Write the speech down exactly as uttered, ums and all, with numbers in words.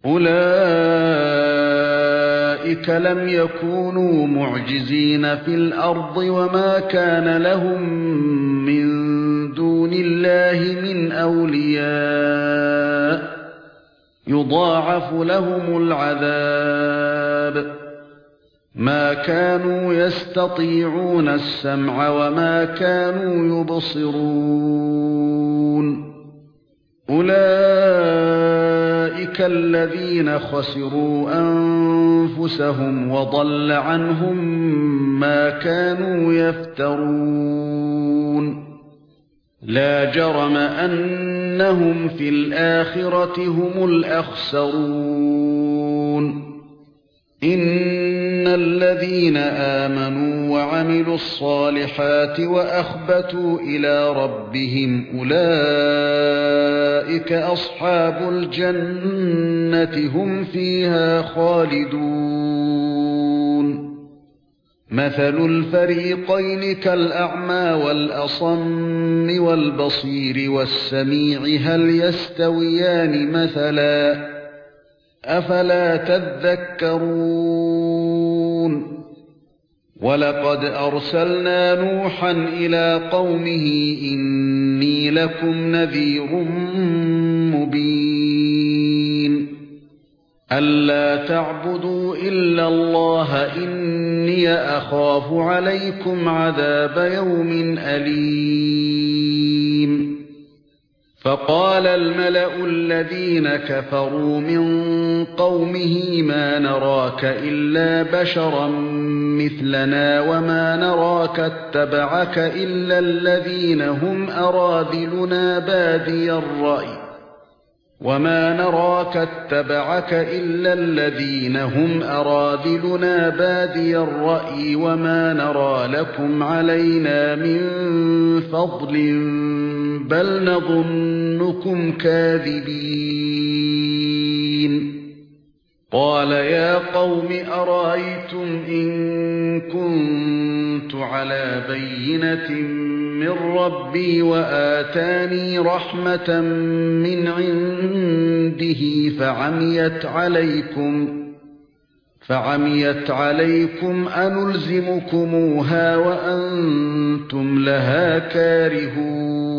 أُولَئِكَ لَمْ يَكُونُوا مُعْجِزِينَ فِي الْأَرْضِ وَمَا كَانَ لَهُم مِّن دُونِ اللَّهِ مِنْ أَوْلِيَاءَ يُضَاعَفُ لَهُمُ الْعَذَابُ مَا كَانُوا يَسْتَطِيعُونَ السَّمْعَ وَمَا كَانُوا يُبْصِرُونَ أُولَئِكَ الَّذِينَ خَسِرُوا أَنفُسَهُمْ وَضَلَّ عَنْهُم مَّا كَانُوا يَفْتَرُونَ لَا جَرَمَ أَنَّهُمْ فِي الْآخِرَةِ هُمُ الْأَخْسَرُونَ إِنَّ الَّذِينَ آمَنُوا وَعَمِلُوا الصَّالِحَاتِ وَأَخْبَتُوا إِلَى رَبِّهِمْ أُولَئِكَ أَصْحَابُ الْجَنَّةِ هُمْ فِيهَا خَالِدُونَ مَثَلُ الْفَرِيقَيْنِ كَالْأَعْمَى وَالْأَصَمِّ وَالْبَصِيرِ وَالسَّمِيعِ هَلْ يَسْتَوِيَانِ مَثَلًا أَفَلَا تَذَكَّرُونَ وَلَقَدْ أَرْسَلْنَا نُوحًا إِلَى قَوْمِهِ إِنِّي لَكُمْ نَذِيرٌ مُبِينٌ أَلَّا تَعْبُدُوا إِلَّا اللَّهَ إِنِّي أَخَافُ عَلَيْكُمْ عَذَابَ يَوْمٍ أَلِيمٍ فَقَالَ الْمَلَأُ الَّذِينَ كَفَرُوا مِنْ قَوْمِهِ مَا نَرَاكَ إِلَّا بَشَرًا مِثْلَنَا وَمَا نَرَاكَ اتَّبَعَكَ إِلَّا الَّذِينَ هُمْ أَرَاذِلُنَا بَادِيَ الرَّأْيِ وَمَا نَرَاكَ اتَّبَعَكَ إِلَّا الَّذِينَ هُمْ أَرَاذِلُنَا بَادِيَ الرَّأْيِ وَمَا نَرَى لَكُمْ عَلَيْنَا مِنْ فَضْلٍ بَلْ نَظُنُّكُمْ كَاذِبِينَ قَالَ يَا قَوْمِ أَرَأَيْتُمْ إِن كُنتُ عَلَى بَيِّنَةٍ مِّن رَّبِّي وَآتَانِي رَحْمَةً مِّنْ عِندِهِ فَعَمِيَتْ عَلَيْكُمْ فَعَمِيَتْ عَلَيْكُمْ أَنُلْزِمُكُمُوهَا وَأَنتُمْ لَهَا كَارِهُونَ